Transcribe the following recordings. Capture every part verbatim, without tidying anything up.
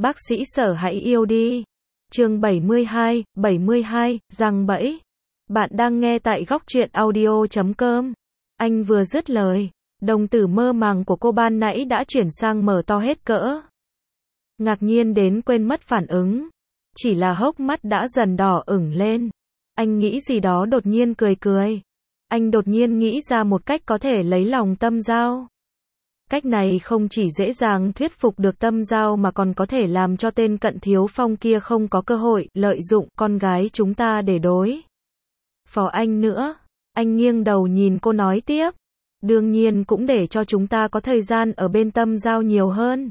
Bác sĩ Sở hãy yêu đi. Chương bảy mươi hai, bảy mươi hai, giăng bẫy. Bạn đang nghe tại góc truyện audio chấm com. Anh vừa dứt lời, đồng tử mơ màng của cô ban nãy đã chuyển sang mở to hết cỡ. Ngạc nhiên đến quên mất phản ứng. Chỉ là hốc mắt đã dần đỏ ửng lên. Anh nghĩ gì đó đột nhiên cười cười. Anh đột nhiên nghĩ ra một cách có thể lấy lòng Tâm Giao. Cách này không chỉ dễ dàng thuyết phục được Tâm Giao mà còn có thể làm cho tên Cận Thiếu Phong kia không có cơ hội lợi dụng con gái chúng ta để đối phó anh nữa. Anh nghiêng đầu nhìn cô nói tiếp. Đương nhiên cũng để cho chúng ta có thời gian ở bên Tâm Giao nhiều hơn.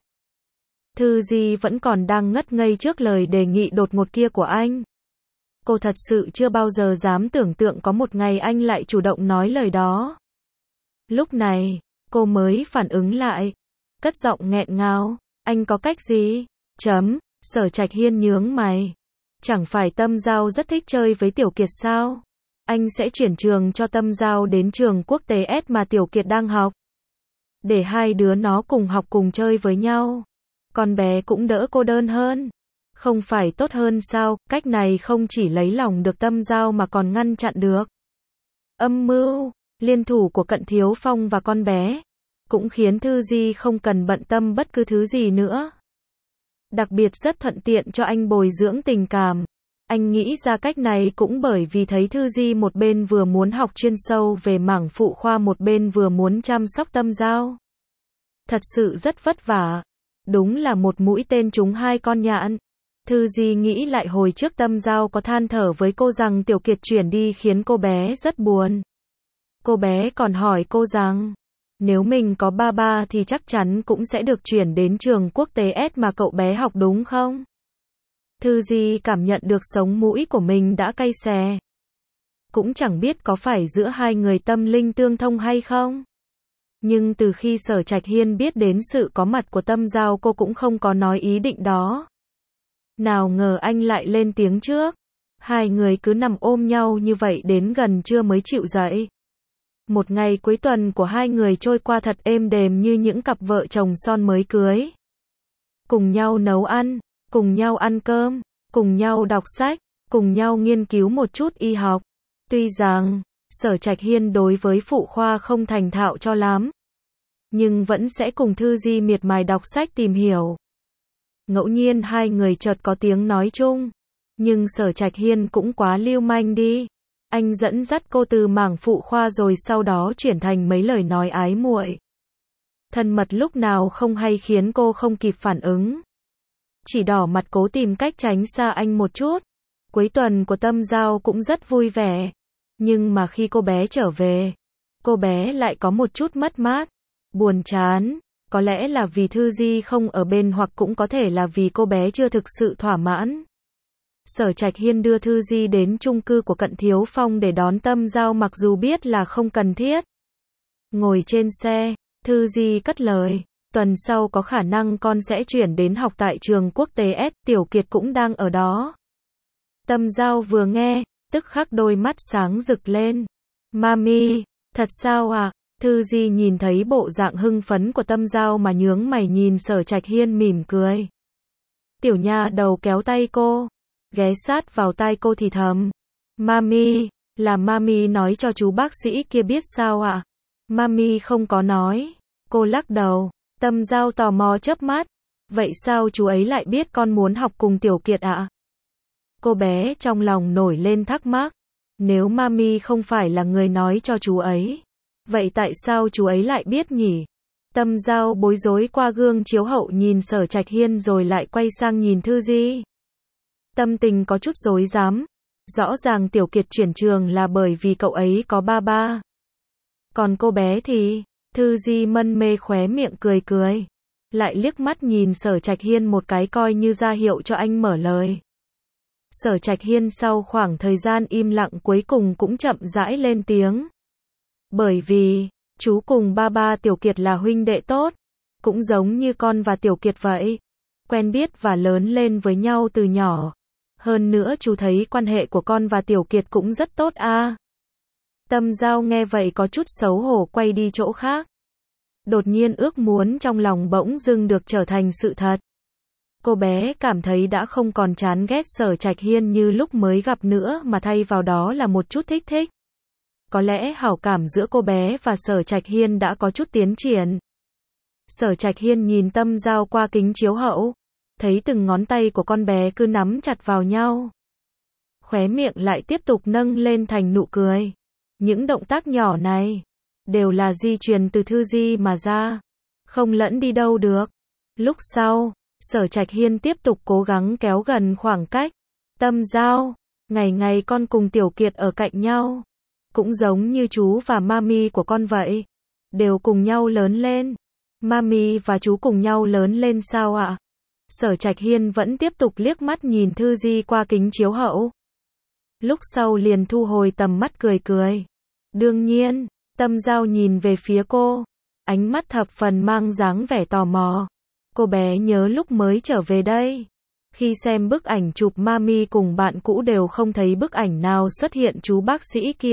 Thư Di vẫn còn đang ngất ngây trước lời đề nghị đột ngột kia của anh. Cô thật sự chưa bao giờ dám tưởng tượng có một ngày anh lại chủ động nói lời đó. Lúc này, cô mới phản ứng lại. Cất giọng nghẹn ngào. Anh có cách gì? Chấm. Sở Trạch Hiên nhướng mày. Chẳng phải Tâm Giao rất thích chơi với Tiểu Kiệt sao? Anh sẽ chuyển trường cho Tâm Giao đến trường quốc tế S mà Tiểu Kiệt đang học. Để hai đứa nó cùng học cùng chơi với nhau. Con bé cũng đỡ cô đơn hơn. Không phải tốt hơn sao? Cách này không chỉ lấy lòng được Tâm Giao mà còn ngăn chặn được âm mưu liên thủ của Cận Thiếu Phong và con bé. Cũng khiến Thư Di không cần bận tâm bất cứ thứ gì nữa. Đặc biệt rất thuận tiện cho anh bồi dưỡng tình cảm. Anh nghĩ ra cách này cũng bởi vì thấy Thư Di một bên vừa muốn học chuyên sâu về mảng phụ khoa một bên vừa muốn chăm sóc Tâm Giao. Thật sự rất vất vả. Đúng là một mũi tên trúng hai con nhạn. Thư Di nghĩ lại hồi trước Tâm Giao có than thở với cô rằng Tiểu Kiệt chuyển đi khiến cô bé rất buồn. Cô bé còn hỏi cô rằng, nếu mình có ba ba thì chắc chắn cũng sẽ được chuyển đến trường quốc tế S mà cậu bé học đúng không? Thư Di cảm nhận được sống mũi của mình đã cay xè. Cũng chẳng biết có phải giữa hai người tâm linh tương thông hay không. Nhưng từ khi Sở Trạch Hiên biết đến sự có mặt của Tâm Giao cô cũng không có nói ý định đó. Nào ngờ anh lại lên tiếng trước. Hai người cứ nằm ôm nhau như vậy đến gần trưa mới chịu dậy. Một ngày cuối tuần của hai người trôi qua thật êm đềm như những cặp vợ chồng son mới cưới. Cùng nhau nấu ăn, cùng nhau ăn cơm, cùng nhau đọc sách, cùng nhau nghiên cứu một chút y học. Tuy rằng, Sở Trạch Hiên đối với phụ khoa không thành thạo cho lắm. Nhưng vẫn sẽ cùng Thư Di miệt mài đọc sách tìm hiểu. Ngẫu nhiên hai người chợt có tiếng nói chung. Nhưng Sở Trạch Hiên cũng quá lưu manh đi. Anh dẫn dắt cô từ mảng phụ khoa rồi sau đó chuyển thành mấy lời nói ái muội. Thân mật lúc nào không hay khiến cô không kịp phản ứng. Chỉ đỏ mặt cố tìm cách tránh xa anh một chút. Cuối tuần của Tâm Giao cũng rất vui vẻ. Nhưng mà khi cô bé trở về, cô bé lại có một chút mất mát, buồn chán. Có lẽ là vì Thư Di không ở bên hoặc cũng có thể là vì cô bé chưa thực sự thỏa mãn. Sở Trạch Hiên đưa Thư Di đến chung cư của Cận Thiếu Phong để đón Tâm Giao mặc dù biết là không cần thiết. Ngồi trên xe, Thư Di cất lời. Tuần sau có khả năng con sẽ chuyển đến học tại trường quốc tế S, Tiểu Kiệt cũng đang ở đó. Tâm Giao vừa nghe, tức khắc đôi mắt sáng rực lên. Mami, thật sao à? Thư Di nhìn thấy bộ dạng hưng phấn của Tâm Giao mà nhướng mày nhìn Sở Trạch Hiên mỉm cười. Tiểu nha đầu kéo tay cô, ghé sát vào tai cô thì thầm. Mami, là Mami nói cho chú bác sĩ kia biết sao ạ? À? Mami không có nói. Cô lắc đầu. Tâm Giao tò mò chớp mắt. Vậy sao chú ấy lại biết con muốn học cùng Tiểu Kiệt ạ? À? Cô bé trong lòng nổi lên thắc mắc. Nếu Mami không phải là người nói cho chú ấy, vậy tại sao chú ấy lại biết nhỉ? Tâm Giao bối rối qua gương chiếu hậu nhìn Sở Trạch Hiên rồi lại quay sang nhìn Thư Di. Tâm tình có chút rối rắm. Rõ ràng Tiểu Kiệt chuyển trường là bởi vì cậu ấy có ba ba. Còn cô bé thì, Thư Di mân mê khóe miệng cười cười. Lại liếc mắt nhìn Sở Trạch Hiên một cái coi như ra hiệu cho anh mở lời. Sở Trạch Hiên sau khoảng thời gian im lặng cuối cùng cũng chậm rãi lên tiếng. Bởi vì, chú cùng ba ba Tiểu Kiệt là huynh đệ tốt. Cũng giống như con và Tiểu Kiệt vậy. Quen biết và lớn lên với nhau từ nhỏ. Hơn nữa chú thấy quan hệ của con và Tiểu Kiệt cũng rất tốt à. Tâm Giao nghe vậy có chút xấu hổ quay đi chỗ khác. Đột nhiên ước muốn trong lòng bỗng dưng được trở thành sự thật. Cô bé cảm thấy đã không còn chán ghét Sở Trạch Hiên như lúc mới gặp nữa mà thay vào đó là một chút thích thích. Có lẽ hảo cảm giữa cô bé và Sở Trạch Hiên đã có chút tiến triển. Sở Trạch Hiên nhìn Tâm Giao qua kính chiếu hậu, thấy từng ngón tay của con bé cứ nắm chặt vào nhau. Khóe miệng lại tiếp tục nâng lên thành nụ cười. Những động tác nhỏ này đều là di truyền từ Thư Di mà ra, không lẫn đi đâu được. Lúc sau, Sở Trạch Hiên tiếp tục cố gắng kéo gần khoảng cách. Tâm Giao, ngày ngày con cùng Tiểu Kiệt ở cạnh nhau, cũng giống như chú và mami của con vậy, đều cùng nhau lớn lên. Mami và chú cùng nhau lớn lên sao ạ? Sở Trạch Hiên vẫn tiếp tục liếc mắt nhìn Thư Di qua kính chiếu hậu. Lúc sau liền thu hồi tầm mắt cười cười. Đương nhiên, Tâm Giao nhìn về phía cô, ánh mắt thập phần mang dáng vẻ tò mò. Cô bé nhớ lúc mới trở về đây, khi xem bức ảnh chụp mami cùng bạn cũ đều không thấy bức ảnh nào xuất hiện chú bác sĩ kia.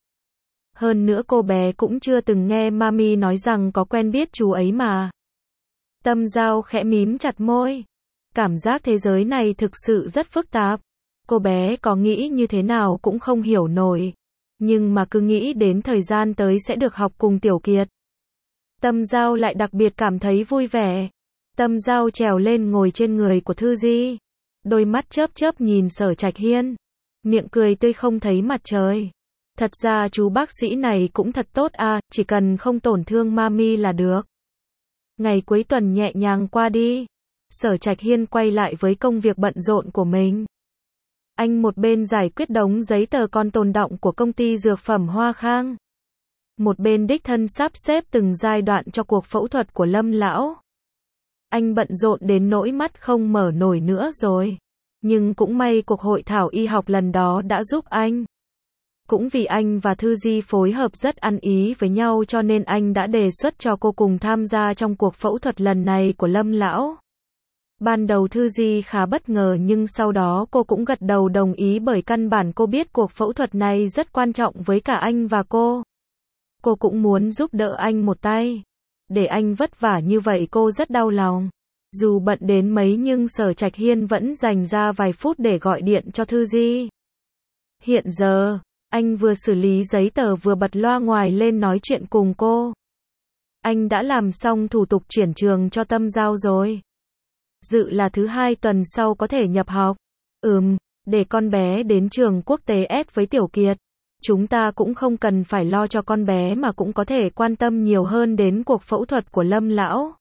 Hơn nữa cô bé cũng chưa từng nghe mami nói rằng có quen biết chú ấy mà. Tâm Giao khẽ mím chặt môi. Cảm giác thế giới này thực sự rất phức tạp. Cô bé có nghĩ như thế nào cũng không hiểu nổi. Nhưng mà cứ nghĩ đến thời gian tới sẽ được học cùng Tiểu Kiệt. Tâm Giao lại đặc biệt cảm thấy vui vẻ. Tâm Giao trèo lên ngồi trên người của Thư Di. Đôi mắt chớp chớp nhìn Sở Trạch Hiên. Miệng cười tươi không thấy mặt trời. Thật ra chú bác sĩ này cũng thật tốt à, chỉ cần không tổn thương mami là được. Ngày cuối tuần nhẹ nhàng qua đi. Sở Trạch Hiên quay lại với công việc bận rộn của mình. Anh một bên giải quyết đống giấy tờ còn tồn đọng của công ty dược phẩm Hoa Khang. Một bên đích thân sắp xếp từng giai đoạn cho cuộc phẫu thuật của Lâm lão. Anh bận rộn đến nỗi mắt không mở nổi nữa rồi. Nhưng cũng may cuộc hội thảo y học lần đó đã giúp anh. Cũng vì anh và Thư Di phối hợp rất ăn ý với nhau cho nên anh đã đề xuất cho cô cùng tham gia trong cuộc phẫu thuật lần này của Lâm lão. Ban đầu Thư Di khá bất ngờ nhưng sau đó cô cũng gật đầu đồng ý bởi căn bản cô biết cuộc phẫu thuật này rất quan trọng với cả anh và cô. Cô cũng muốn giúp đỡ anh một tay. Để anh vất vả như vậy cô rất đau lòng. Dù bận đến mấy nhưng Sở Trạch Hiên vẫn dành ra vài phút để gọi điện cho Thư Di. Hiện giờ, anh vừa xử lý giấy tờ vừa bật loa ngoài lên nói chuyện cùng cô. Anh đã làm xong thủ tục chuyển trường cho Tâm Giao rồi. Dự là thứ hai tuần sau có thể nhập học. Ừm, để con bé đến trường quốc tế S với Tiểu Kiệt. Chúng ta cũng không cần phải lo cho con bé mà cũng có thể quan tâm nhiều hơn đến cuộc phẫu thuật của Lâm lão.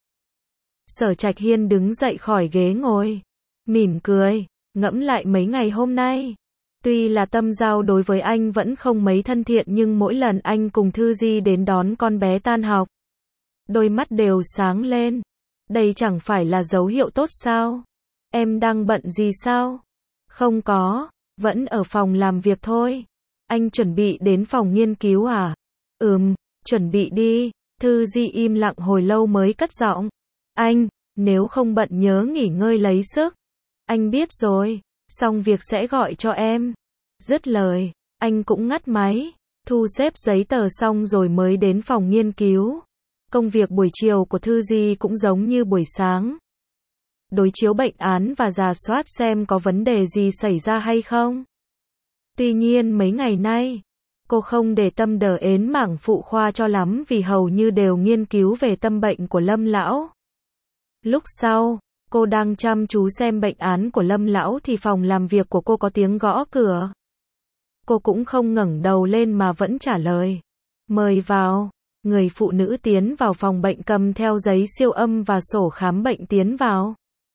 Sở Trạch Hiên đứng dậy khỏi ghế ngồi, mỉm cười, ngẫm lại mấy ngày hôm nay. Tuy là Tâm Giao đối với anh vẫn không mấy thân thiện nhưng mỗi lần anh cùng Thư Di đến đón con bé tan học, đôi mắt đều sáng lên. Đây chẳng phải là dấu hiệu tốt sao? Em đang bận gì sao? Không có, vẫn ở phòng làm việc thôi. Anh chuẩn bị đến phòng nghiên cứu à? Ừm, chuẩn bị đi. Thư Di im lặng hồi lâu mới cất giọng. Anh, nếu không bận nhớ nghỉ ngơi lấy sức. Anh biết rồi, xong việc sẽ gọi cho em. Dứt lời, anh cũng ngắt máy, thu xếp giấy tờ xong rồi mới đến phòng nghiên cứu. Công việc buổi chiều của Thư Di cũng giống như buổi sáng. Đối chiếu bệnh án và rà soát xem có vấn đề gì xảy ra hay không. Tuy nhiên mấy ngày nay, cô không để tâm đờ ến mảng phụ khoa cho lắm vì hầu như đều nghiên cứu về tâm bệnh của Lâm lão. Lúc sau, cô đang chăm chú xem bệnh án của Lâm lão thì phòng làm việc của cô có tiếng gõ cửa. Cô cũng không ngẩng đầu lên mà vẫn trả lời. Mời vào. Người phụ nữ tiến vào phòng bệnh cầm theo giấy siêu âm và sổ khám bệnh tiến vào.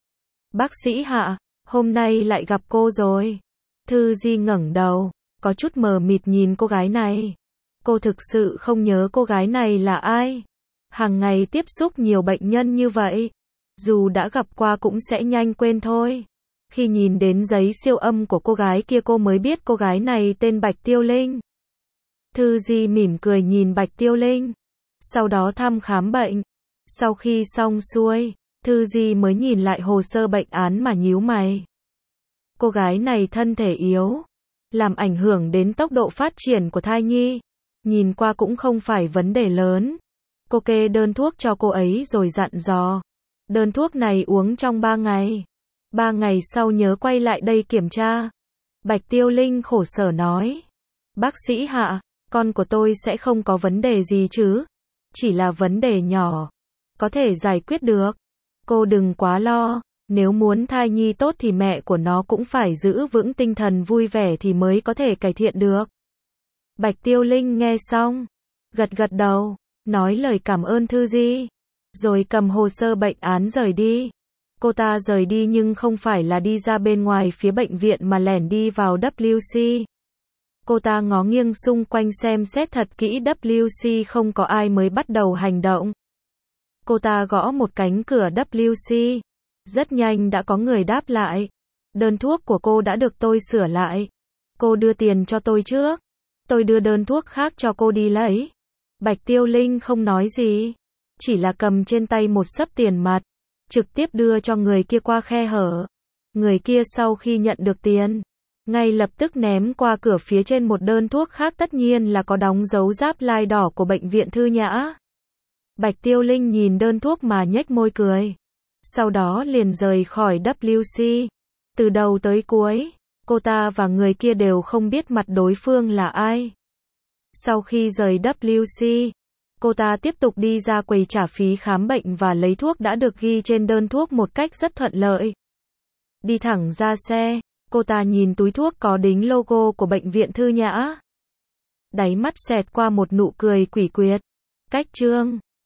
Bác sĩ Hạ, hôm nay lại gặp cô rồi. Thư Di ngẩng đầu, có chút mờ mịt nhìn cô gái này. Cô thực sự không nhớ cô gái này là ai. Hàng ngày tiếp xúc nhiều bệnh nhân như vậy, dù đã gặp qua cũng sẽ nhanh quên thôi. Khi nhìn đến giấy siêu âm của cô gái kia cô mới biết cô gái này tên Bạch Tiêu Linh. Thư Di mỉm cười nhìn Bạch Tiêu Linh, sau đó thăm khám bệnh. Sau khi xong xuôi, Thư Di mới nhìn lại hồ sơ bệnh án mà nhíu mày. Cô gái này thân thể yếu, làm ảnh hưởng đến tốc độ phát triển của thai nhi. Nhìn qua cũng không phải vấn đề lớn. Cô kê đơn thuốc cho cô ấy rồi dặn dò. Đơn thuốc này uống trong ba ngày. Ba ngày sau nhớ quay lại đây kiểm tra. Bạch Tiêu Linh khổ sở nói. Bác sĩ Hạ, con của tôi sẽ không có vấn đề gì chứ? Chỉ là vấn đề nhỏ. Có thể giải quyết được. Cô đừng quá lo. Nếu muốn thai nhi tốt thì mẹ của nó cũng phải giữ vững tinh thần vui vẻ thì mới có thể cải thiện được. Bạch Tiêu Linh nghe xong, gật gật đầu, nói lời cảm ơn Thư Di, rồi cầm hồ sơ bệnh án rời đi. Cô ta rời đi nhưng không phải là đi ra bên ngoài phía bệnh viện mà lẻn đi vào W C. Cô ta ngó nghiêng xung quanh xem xét thật kỹ W C không có ai mới bắt đầu hành động. Cô ta gõ một cánh cửa W C. Rất nhanh đã có người đáp lại. Đơn thuốc của cô đã được tôi sửa lại. Cô đưa tiền cho tôi trước. Tôi đưa đơn thuốc khác cho cô đi lấy. Bạch Tiêu Linh không nói gì. Chỉ là cầm trên tay một xấp tiền mặt. Trực tiếp đưa cho người kia qua khe hở. Người kia sau khi nhận được tiền, ngay lập tức ném qua cửa phía trên một đơn thuốc khác, tất nhiên là có đóng dấu giáp lai đỏ của bệnh viện Thư Nhã. Bạch Tiêu Linh nhìn đơn thuốc mà nhếch môi cười. Sau đó liền rời khỏi W C. Từ đầu tới cuối, cô ta và người kia đều không biết mặt đối phương là ai. Sau khi rời W C, cô ta tiếp tục đi ra quầy trả phí khám bệnh và lấy thuốc đã được ghi trên đơn thuốc một cách rất thuận lợi. Đi thẳng ra xe, cô ta nhìn túi thuốc có đính logo của bệnh viện Thư Nhã. Đáy mắt xẹt qua một nụ cười quỷ quyệt. Cách chương